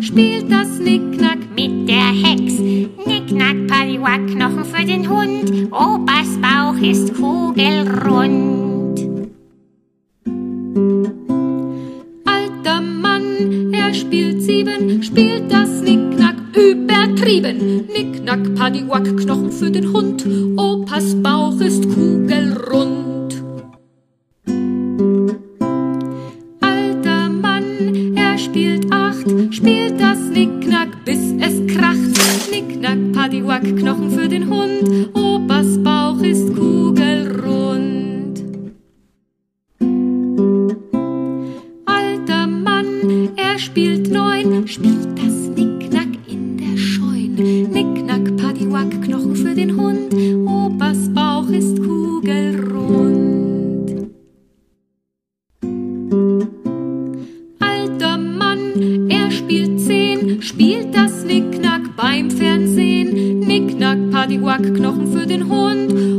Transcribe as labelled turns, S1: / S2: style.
S1: spielt das Nicknack mit der Hex. Nicknack, Paddywhack, Knochen für den Hund, Opas Bauch ist kugelrund. Alter Mann, er spielt 7, spielt das Nicknack übertrieben. Nicknack, Paddywhack, Knochen für den Hund, Opas Bauch ist kugelrund. Alter Mann, er spielt 8, spielt das Nicknack, bis es kracht. Nicknack, Paddywhack, Knochen für den Hund, Opas Bauch ist kugelrund. Alter Mann, er spielt 9, spielt das Nicknack in der Scheun. Nicknack, Paddywhack, Knochen für den Hund, Opas Bauch ist kugelrund. Alter Mann, er spielt 10, spielt das Nicknack beim Fernsehen. Nicknack, Paddywhack, Knochen für den Hund,